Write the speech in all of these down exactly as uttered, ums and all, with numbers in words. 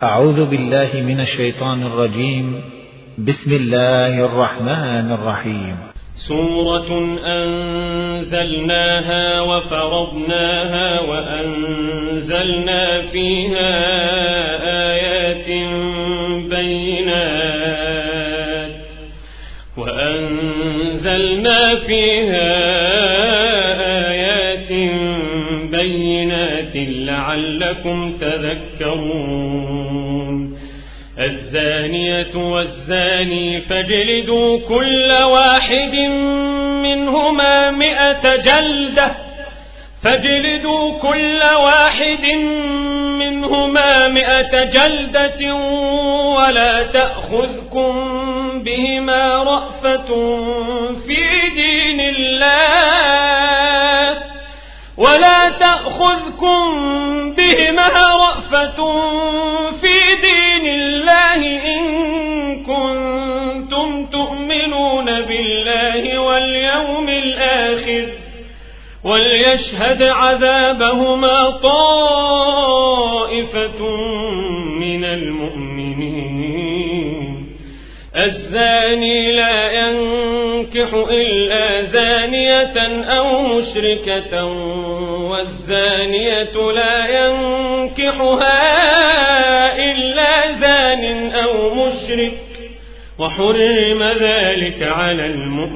أعوذ بالله من الشيطان الرجيم. بسم الله الرحمن الرحيم. سورة أنزلناها وفرضناها وأنزلنا فيها آيات بينات وأنزلنا فيها آيات بينات لعلكم تذكرون. الزانية والزاني فاجلدوا كل واحد منهما مئة جلدة فاجلدوا كل واحد منهما مئة جلدة ولا تأخذكم بهما رأفة في دين الله ولا تأخذكم بهما رأفة في دين الله إن كنتم تؤمنون بالله واليوم الآخر وليشهد عذابهما طائفة من المؤمنين. الزاني لا ينكح إلا زانية أو مشركة والزانية لا ينكحها إلا زان أو مشرك وحرم ذلك على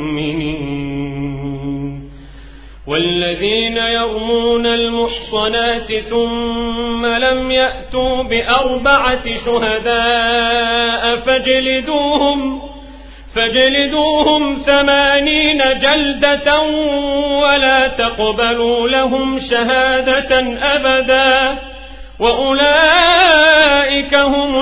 المؤمنين. والذين يرمون المحصنات ثم لم يأتوا بأربعة شهداء فاجلدوهم فاجلدوهم ثمانين جلدة ولا تقبلوا لهم شهادة أبدا وأولئك هم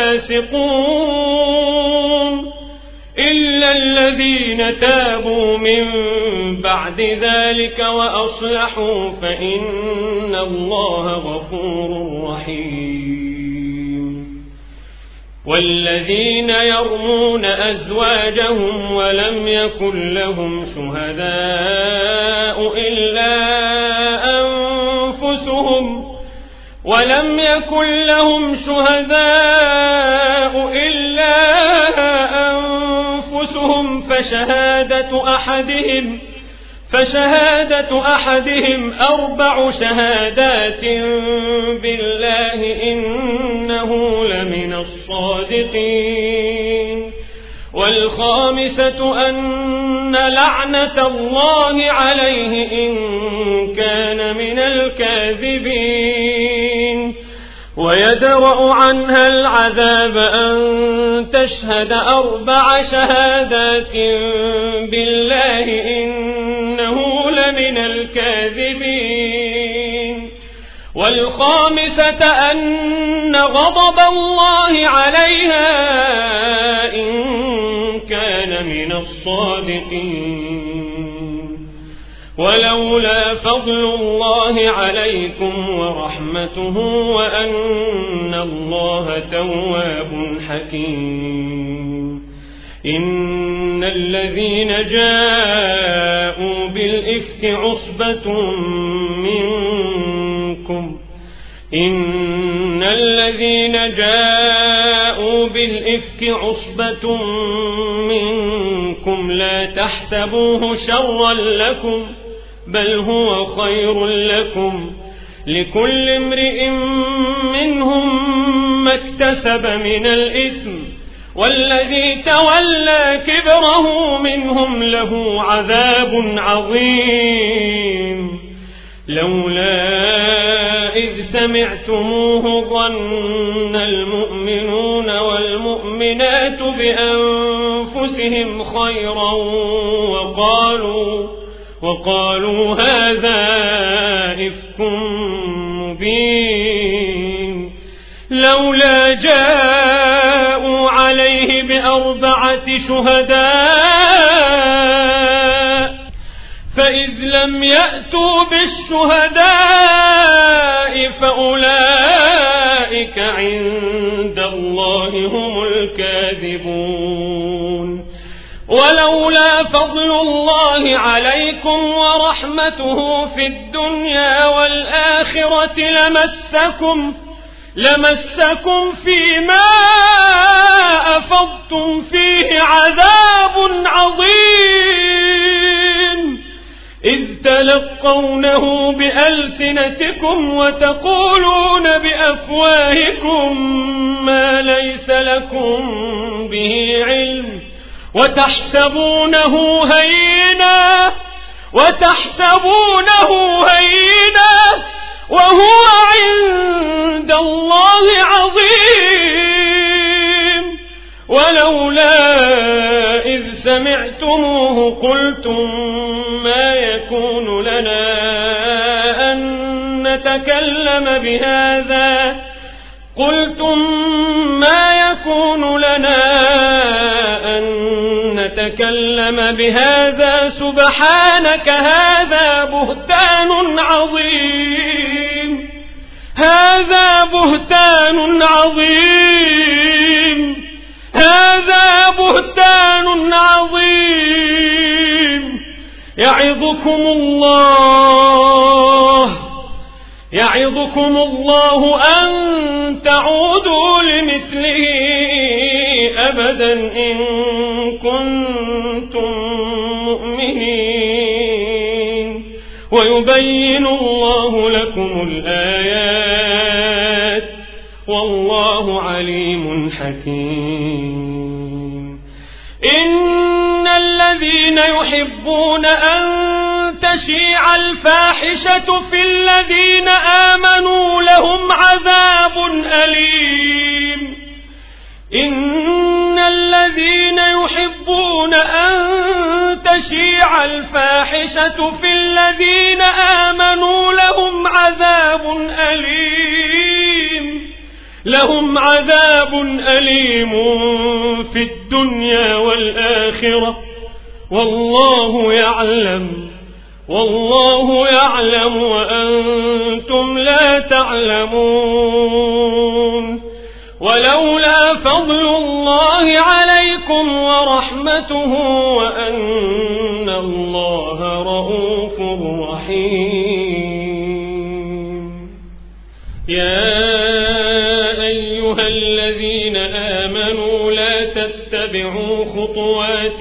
الفاسقون إلا الذين تابوا من بعد ذلك وأصلحوا فإن الله غفور رحيم. والذين يرمون أزواجهم ولم يكن لهم شهداء إلا أنفسهم ولم يكن لهم شهداء إلا أنفسهم فشهادة أحدهم فشهادة أحدهم أربع شهادات بالله إنه لمن الصادقين. والخامسة أن لعنة الله عليه إن كان من الكاذبين. ويدرأ عنها العذاب أن تشهد أربع شهادات بالله إنه لمن الكاذبين. والخامسة أن غضب الله عليها إن كان من الصادقين. ولولا فضل الله عليكم ورحمته وأن الله تواب حكيم. إن الذين جاءوا بالإفك عصبة منكم إن الذين جاءوا بالإفك عصبة منكم لا تحسبوه شرا لكم بل هو خير لكم لكل امرئ منهم ما اكتسب من الإثم والذي تولى كبره منهم له عذاب عظيم. لولا إذ سمعتموه ظن المؤمنون والمؤمنات بأنفسهم خيرا وقالوا وقالوا هذا إفك مبين. لولا جاءوا عليه بأربعة شهداء فإذ لم يأتوا بالشهداء فأولئك عند الله هم الكاذبون. ولولا فضل الله عليكم ورحمته في الدنيا والآخرة لمسكم لمسكم فيما أفضتم فيه عذاب عظيم إذ تلقونه بألسنتكم وتقولون بأفواهكم ما ليس لكم به علم وتحسبونه هينا وتحسبونه هينا وهو عند الله عظيم ولولا إذ سمعتموه قلتم ما يكون لنا أن نتكلم بهذا قلتم ما يكون لنا أن نتكلم بهذا سبحانك هذا بهتان عظيم هذا بهتان عظيم هذا بهتان عظيم يعظكم الله يعظكم الله أن تعودوا لمثله أبدا إن كنتم مؤمنين ويبين الله لكم الآيات والله عليم حكيم إن الذين يحبون أن تشيع الفاحشة في الذين آمنوا لهم عذاب أليم إن الذين يحبون أن تشيع الفاحشة في الذين آمنوا لهم عذاب أليم لهم عذاب أليم في الدنيا والآخرة والله يعلم والله يعلم وأنتم لا تعلمون ولولا فضل الله عليكم ورحمته وأن الله رؤوف رحيم يا أيها الذين آمنوا لا تتبعوا خطوات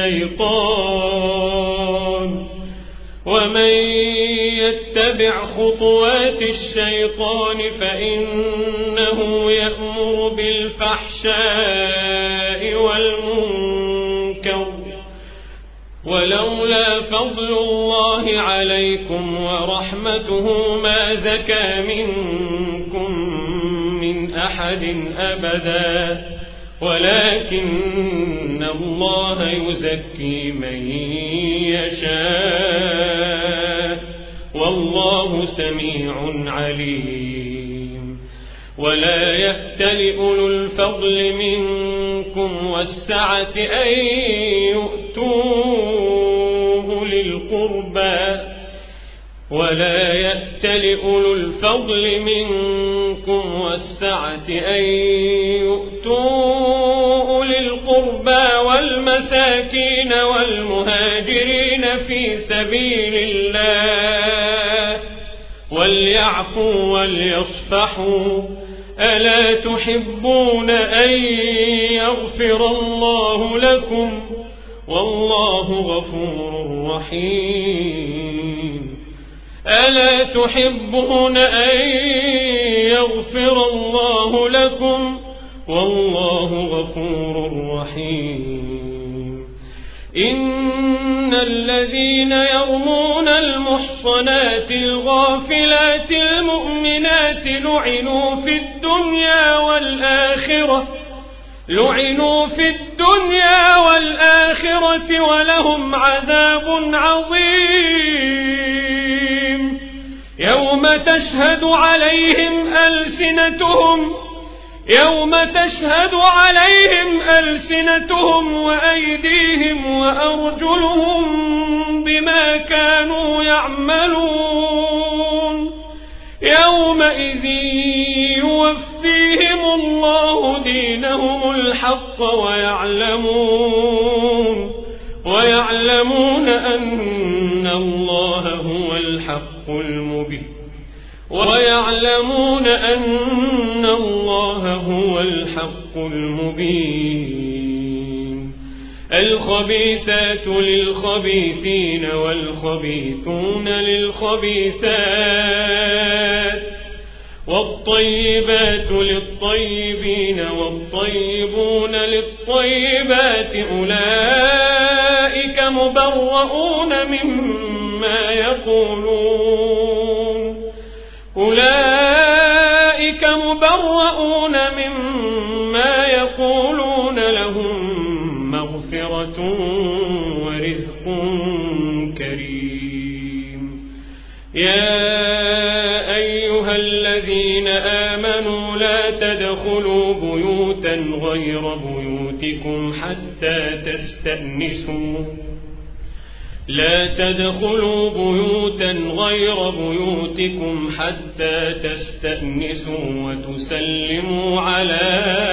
الشيطان ومن يتبع خطوات الشيطان فإنه يأمر بالفحشاء والمنكر ولولا فضل الله عليكم ورحمته ما زكى منكم من أحد أبدا ولكن الله يزكي من يشاء والله سميع عليم ولا يأتل أولو الفضل منكم والسعة أن يؤتوا أولي القربى ولا يأتل أولو الفضل منكم والسعة أن يؤتوا أولي القربى والمساكين والمهاجرين في سبيل الله وليعفوا وليصفحوا ألا تحبون أن يغفر الله لكم والله غفور رحيم ألا تحبون أن يغفر الله لكم والله غفور رحيم إن الذين يرمون المحصنات الغافلات المؤمنات لعنوا في الدنيا والآخرة لعنوا في الدنيا والآخرة ولهم عذاب عظيم يوم تشهد عليهم ألسنتهم يوم تشهد عليهم ألسنتهم وأيديهم وأرجلهم بما كانوا يعملون يومئذ يوفيهم الله دينهم الحق ويعلمون ويعلمون أن الله هو الحق المبين ويعلمون أن الله هو الحق المبين. الخبيثات للخبيثين والخبيثون للخبيثات والطيبات للطيبين والطيبون للطيبات أولئك مبرؤون مما يقولون أولئك مبرؤون مما يقولون لهم مغفرة ورزق كريم. يا أيها الذين آمنوا لا تدخلوا بيوتا غير بيوتكم حتى تستأنسوا لا تدخلوا بيوتا غير بيوتكم حتى تستأنسوا وتسلموا على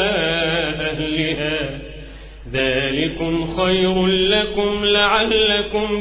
أهلها ذلكم خير لكم لعلكم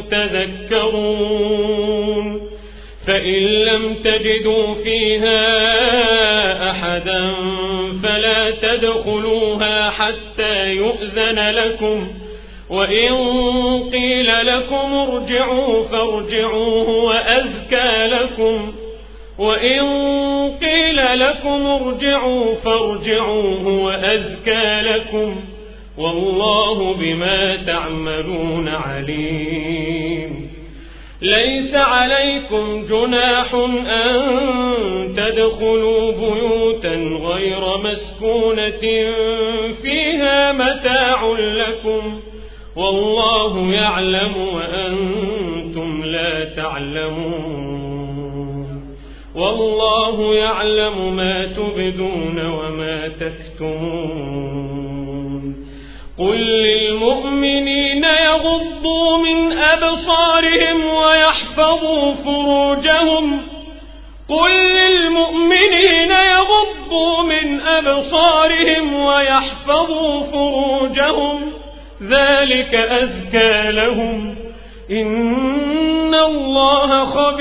تذكرون. فإن لم تجدوا فيها أحدا فلا تدخلوها حتى يؤذن لكم وإن قيل لكم ارجعوا فارجعوا هو أزكى لكم وإن قيل لكم ارجعوا فارجعوا هو أزكى لكم والله بما تعملون عليم. ليس عليكم جناح أن تدخلوا بيوتا غير مسكونة فيها متاع لكم والله يعلم وأنتم لا تعلمون. والله يعلم ما تبدون وما تكتمون. قل للمؤمنين يغضوا من أبصارهم ويحفظوا فروجهم قل للمؤمنين يغضوا من أبصارهم ويحفظوا فروجهم ذلك أزكى لهم إن الله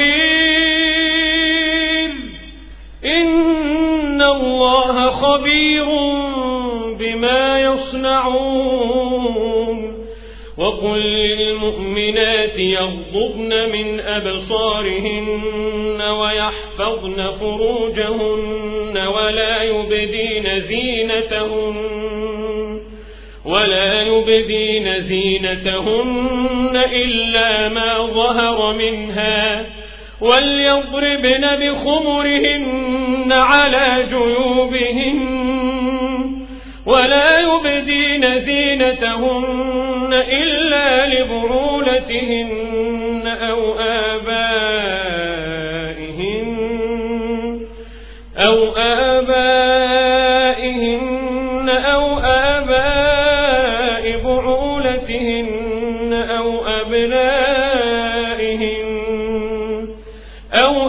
خبير إن الله خبير بما يصنعون. وقل للمؤمنات يغضضن من أبصارهن ويحفظن فروجهن ولا يبدين زينتهن ولا يبدين زينتهن إلا ما ظهر منها وليضربن بخمرهن على جيوبهن ولا يبدين زينتهن إلا لبعولتهن أو آبائهن أو آبائهن أو آباء بعولتهن أو أبنائهن أو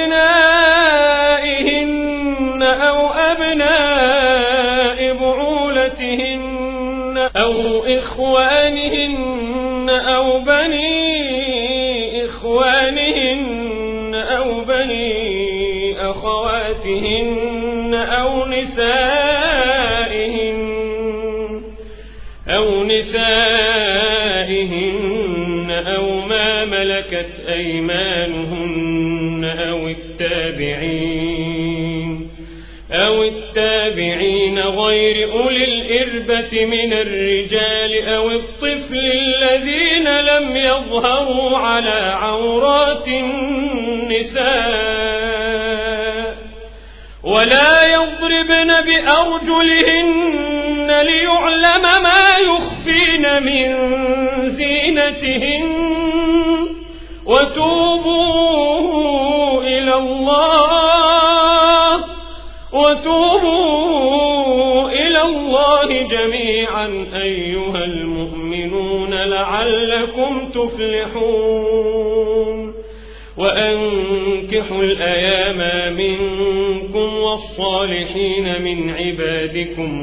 أبنائهن أو أبناء بعولتهن أو إخوانهن أو بني إخوانهن أو بني أخواتهن أو نسائهن أو نسائهن أو ما ملكت أيمانهن أو التابعين أو التابعين غير أولي الإربة من الرجال أو الطفل الذين لم يظهروا على عورات النساء ولا يضربن بأرجلهن ليعلم ما يخفين من زينتهن وتوبوا إلى الله وتوبوا إلى الله جميعا أيها المؤمنون لعلكم تفلحون. وأنكحوا الأيام منكم والصالحين من عبادكم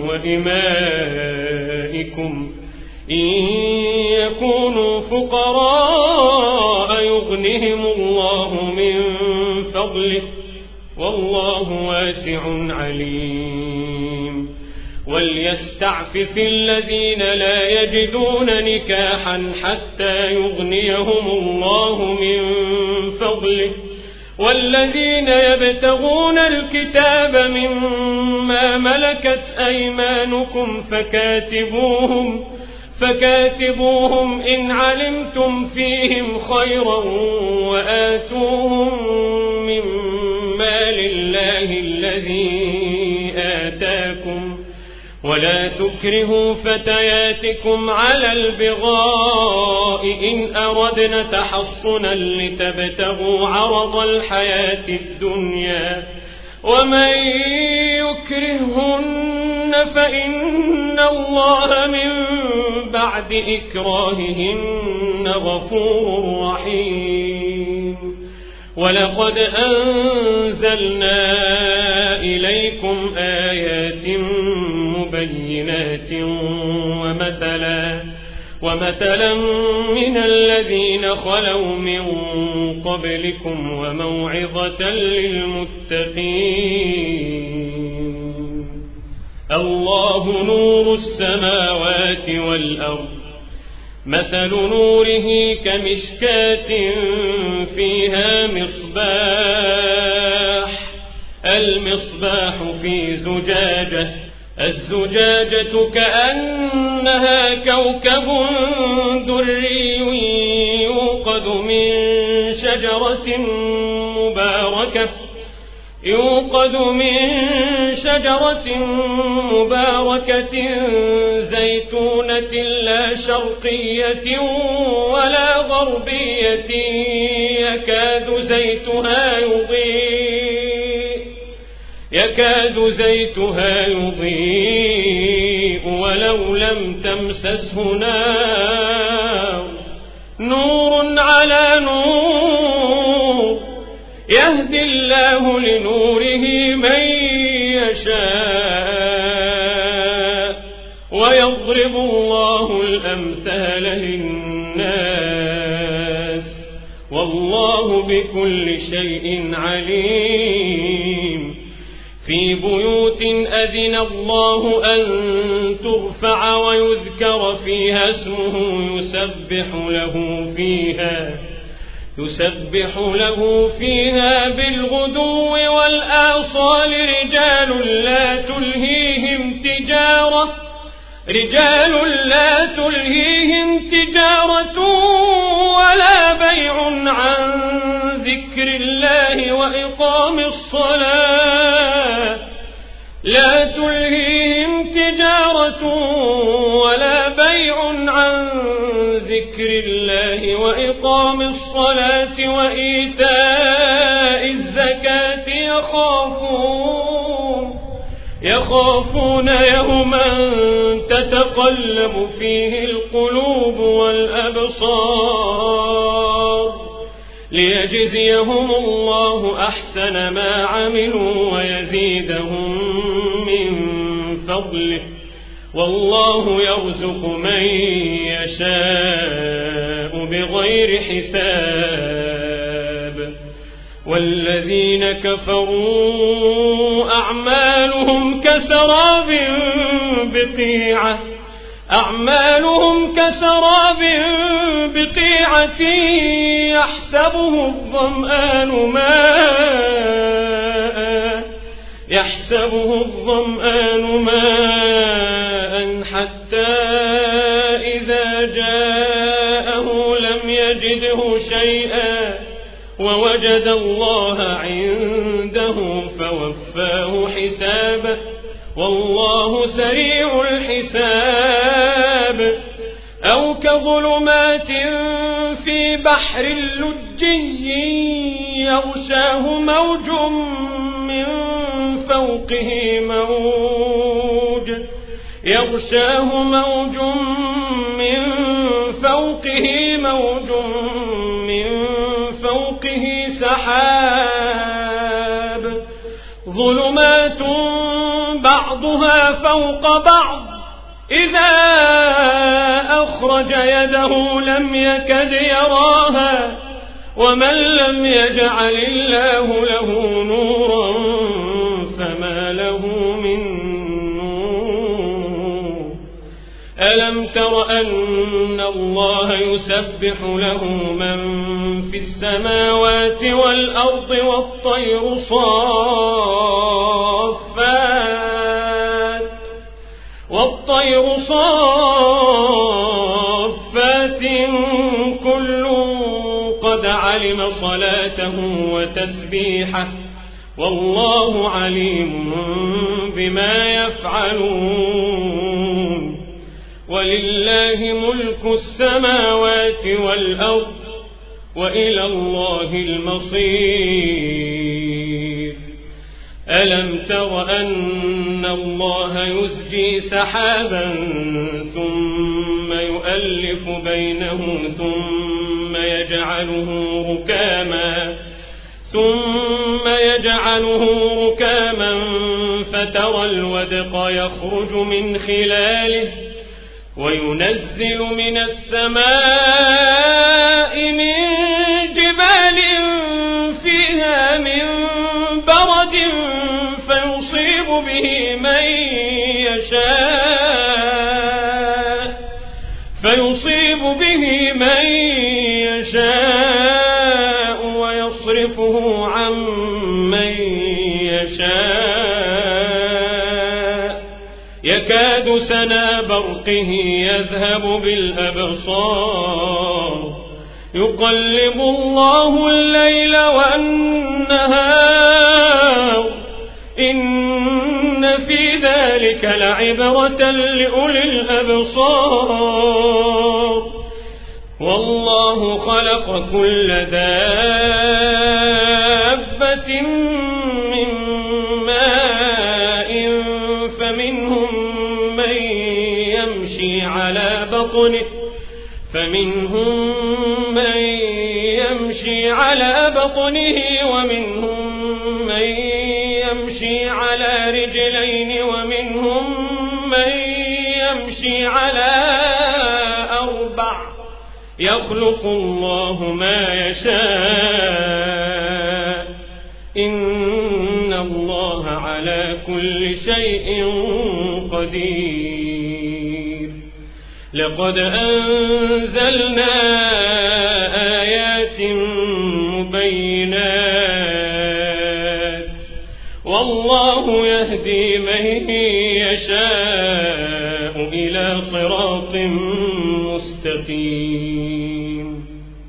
وإمائكم إن يكونوا فقراء يغنهم الله من فضله والله واسع عليم. وليستعفف الذين لا يجدون نكاحا حتى يغنيهم الله من فضله، والذين يبتغون الكتاب مما ملكت أيمانكم فكاتبوهم فكاتبوهم إن علمتم فيهم خيرا وآتوهم من مال الله الذي آتاكم، ولا تكرهوا فتياتكم على البغاء إن أردنا تحصنا لتبتغوا عرض الحياة الدنيا، ومن يكرهن فإن الله من بعد إكراههن غفور رحيم. ولقد أنزلنا إليكم آيات مبينات ومثلا ومثلا من الذين خلوا من قبلكم وموعظة للمتقين. الله نور السماوات والأرض، مثل نوره كمشكاة فيها مصباح، المصباح في زجاجة، الزجاجة كأنها كوكب دري يوقد من شجرة مباركة يوقد من شجرة مباركة زيتونة لا شرقية ولا غربية يكاد زيتها يضيء يكاد زيتها يضيء ولو لم تمسسه نار، نور على نور، يهدي الله لنوره من يشاء، ويضرب الله الأمثال للناس، والله بكل شيء عليم. في بيوت أذن الله أن ترفع ويذكر فيها اسمه يسبح له فيها يسبح له فيها بالغدو والآصال رجال لا تلهيهم تجارة رجال لا تلهيهم تجارة ولا بيع عن ذكر الله وإقام الصلاة لا تلهيهم تجارة ولا بيع عن ذكر الله وإقام الصلاة وإيتاء الزكاة يخافون يخافون يوما تتقلب فيه القلوب والأبصار، ليجزيهم الله أحسن ما عملوا ويزيدهم من فضله، والله يرزق من يشاء بغير حساب. والذين كفروا أعمالهم كسراب بقيعة أعمالهم كسراب بقيعة يحسبه الظمآن ماء يحسبه الظمآن ماء حتى إذا جاءه لم يجده شيئا ووجد الله عنده فوفاه حسابه، والله سريع الحساب. أو كظلمات في بحر لجي يغشاه موج من فوقه موج يغشاه موج من فوقه موج من فوقه سحاب، ظلمات بعضها فوق بعض إذا أخرج يده لم يكد يراها ومن لم يجعل الله له نورا فما له من نور. ألم تر أن الله يسبح له من في السماوات والأرض والطير صافات والطير صافات كل قد علم صلاته وتسبيحه والله عليم بما يفعلون. ولله ملك السماوات والأرض وإلى الله المصير. ألم تر أن الله يزجي سحابا ثم يؤلف بينه ثم يجعله ركاما ثم يجعله ركاما فترى الودق يخرج من خلاله وينزل من السماء من جبال فيها من برد فيصيب به من يشاء فيصيب به من يشاء ويصرفه عن من يشاء يكاد سنا برقه يذهب بالأبصار يقلب الله الليل والنهار إن في ذلك لعبرة لأولي الأبصار. والله خلق كل دابة من ماء فمنهم من يمشي على بطنه فمنهم من يمشي على بطنه ومنهم من يمشي على رجلين ومنهم من يمشي على أربع يخلق الله ما يشاء إن الله على كل شيء قدير. لقد أنزلنا آيات مبينات والله يهدي من يشاء إلى صراط مستقيم.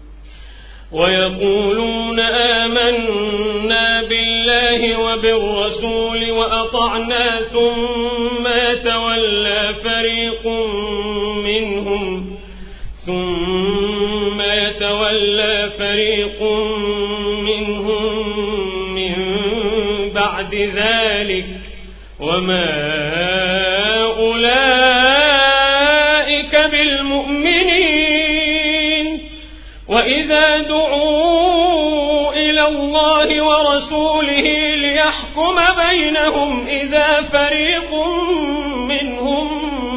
ويقولون آمنا بالله وبالرسول وأطعنا ثم يتولى فريق منهم ثم يتولى فريق منهم من بعد ذلك وما أولئك بالمؤمنين. وإذا دعوا إلى الله ورسوله ليحكم بينهم إذا فريق منهم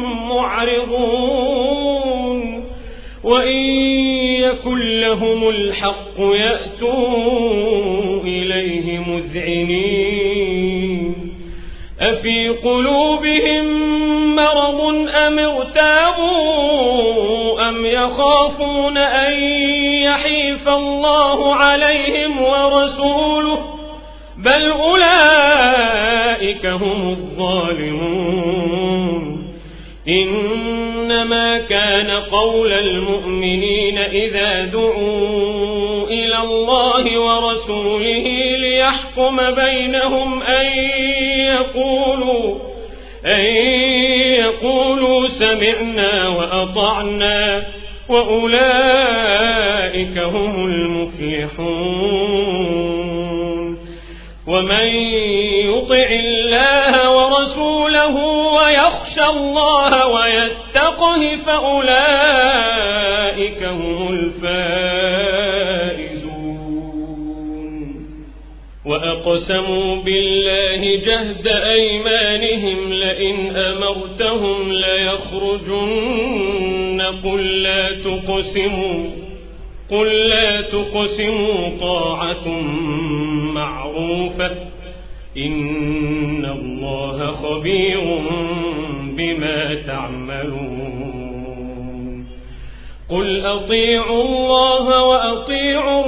معرضون وإن يكن لهم الحق يأتوا إليه مذعنين. أفي قلوبهم مرض أم ارتابوا أم يخافون أن يحيف الله عليهم ورسوله بل أولئك هم الظالمون. إنما كان قول المؤمنين إذا دعوا إلى الله ورسوله ليحكم بينهم أن يقولوا أن يقولوا سمعنا وأطعنا وأولئك هم المفلحون. ومن يطع الله ورسوله ويخشى الله ويتقه فأولئك هم الفائزون. وأقسموا بالله جهد أيمانهم لئن أمرتهم ليخرجن قل لا تقسموا قل لا تقسموا طاعة معروفة إن الله خبير بما تعملون قل أطيعوا الله وأطيعوا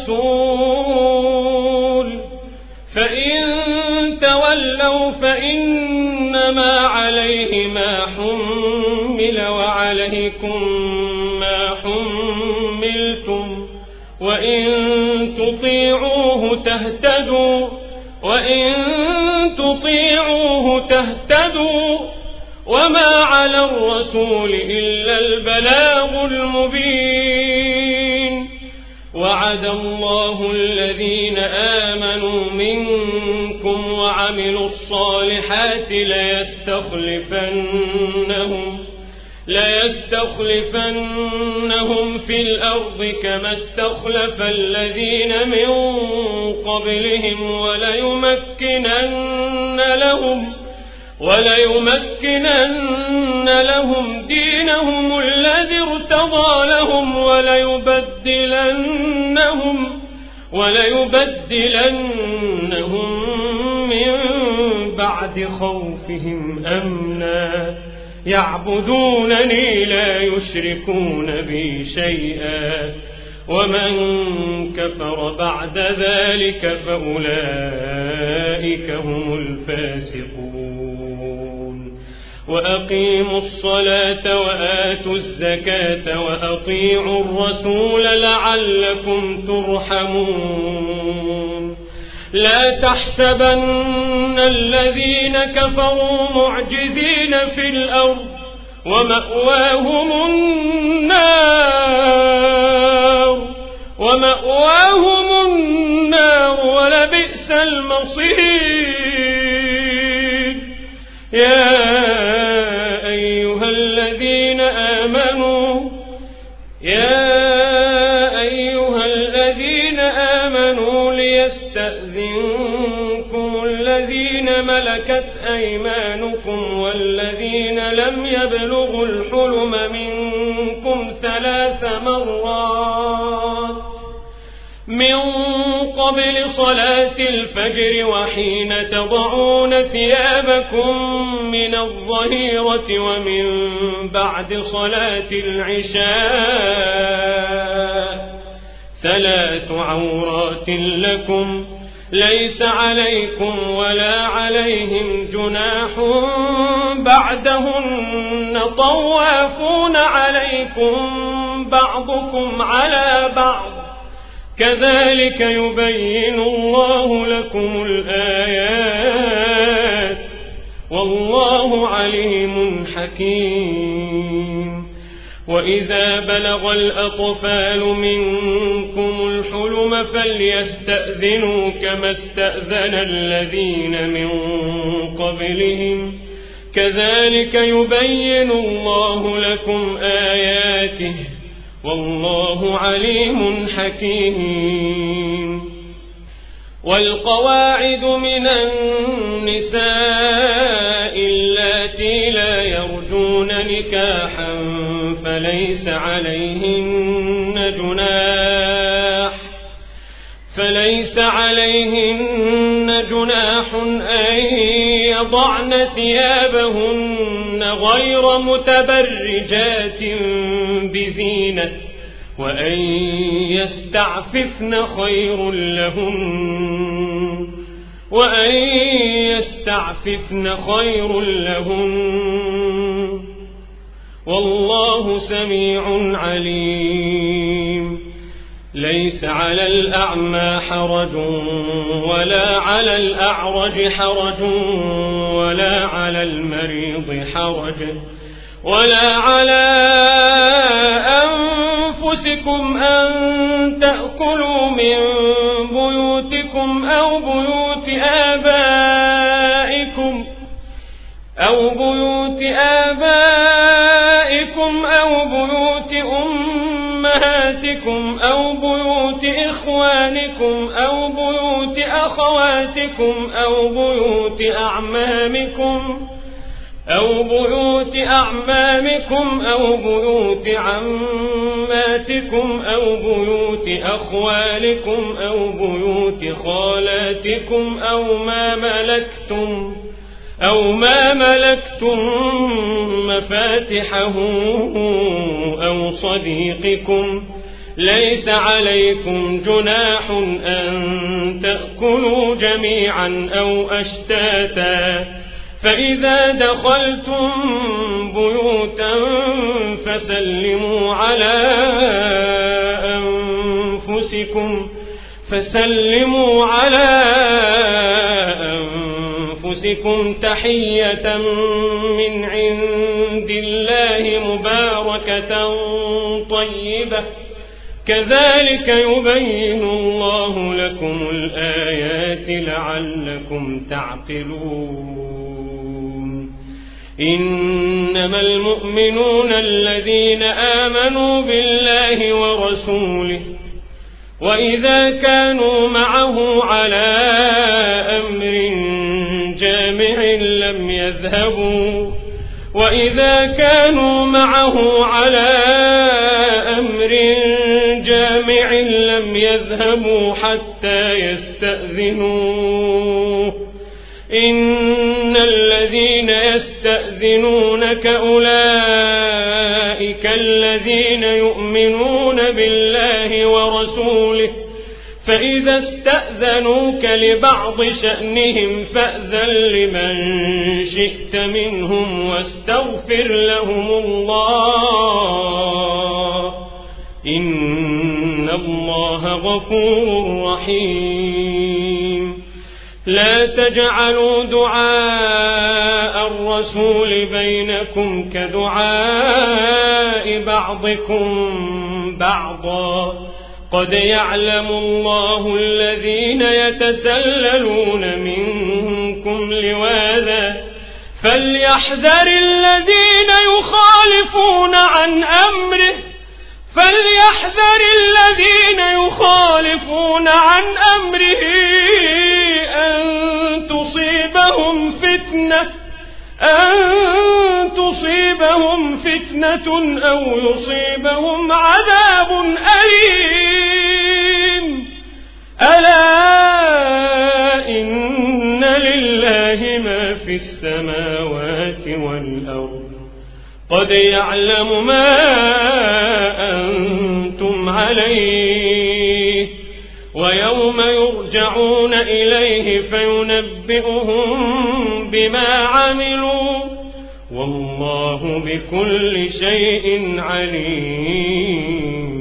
الرسول فإن تولوا فإنما عليه ما حمل وعليكم ما حملتم وإن تطيعوه تهتدوا وإن تطيعوه تهتدوا وما على الرسول إلا البلاغ المبين وعد الله الذين آمنوا منكم وعملوا الصالحات ليستخلفنهم ليستخلفنهم في الأرض كما استخلف الذين من قبلهم وليمكنن لهم وليمكنن لهم دينهم الذي ارتضى لهم وليبدلنهم وليبدلنهم من بعد خوفهم أمنا يعبدونني لا يشركون بي شيئا ومن كفر بعد ذلك فأولئك هم الفاسقون وأقيموا الصلاة وآتوا الزكاة وأطيعوا الرسول لعلكم ترحمون لا تحسبن الذين كفروا معجزين في الأرض ومأواهم النار ومأواهم النار ولبئس المصير يا أيها الذين آمنوا يا أيها الذين آمنوا ليستأذنكم الذين ملكت أيمانكم والذين لم يبلغوا الحلم منكم ثلاث مرات من قبل صلاة الفجر وحين تضعون ثيابكم من الظهيرة ومن بعد صلاة العشاء ثلاث عورات لكم ليس عليكم ولا عليهم جناح بعدهن طوافون عليكم بعضكم على بعض كذلك يبين الله لكم الآيات والله عليم حكيم وإذا بلغ الأطفال منكم الحلم فليستأذنوا كما استأذن الذين من قبلهم كذلك يبين الله لكم آياته والله عليم حكيم والقواعد من النساء اللاتي لا يرجون نكاحا فليس عليهن جناح فليس عليهن جناح أن يضعن ثيابهن غير متبرجات بزينة وأن يستعففن خير لهن وأن يستعففن خير لهن والله سميع عليم ليس على الأعمى حرج ولا على الأعرج حرج ولا على المريض حرج ولا على أنفسكم أن تأكلوا من بيوتكم أو بيوت آبائكم أو بيوت آبائكم أو بيوت أمهاتكم أو بيوت إخوانكم أو بيوت أخواتكم أو بيوت أعمامكم أو بيوت أعمامكم أو بيوت عماتكم أو بيوت أخوالكم أو بيوت خالاتكم أو ما ملكتم أو ما ملكتم مفاتحه أو صديقكم ليس عليكم جناح أن تأكلوا جميعا أو أشتاتا فإذا دخلتم بيوتا فسلموا على أنفسكم فسلموا على أنفسكم تحية من عند الله مباركة طيبة كذلك يبين الله لكم الآيات لعلكم تعقلون إنما المؤمنون الذين آمنوا بالله ورسوله وإذا كانوا معه على أمر جامع لم يذهبوا وإذا كانوا معه على أمر جامع لم يذهبوا حتى يستأذنوه إن الذين يستأذنونك أولئك الذين يؤمنون بالله ورسوله فإذا استأذنوك لبعض شأنهم فأذن لمن شئت منهم واستغفر لهم الله إن الله غفور رحيم لا تجعلوا دعاء الرسول بينكم كدعاء بعضكم بعضا قد يعلم الله الذين يتسللون منكم لواذا فليحذر الذين يخالفون عن أمره فليحذر الذين يخالفون عن أمره أن تصيبهم فتنة أن تصيبهم فتنة أو يصيبهم عذاب أليم ألا إن لله ما في السماوات والأرض قد يعلم ما أنتم عليه ويوم يرجعون إليه فينبئهم بما عملوا والله بكل شيء عليم.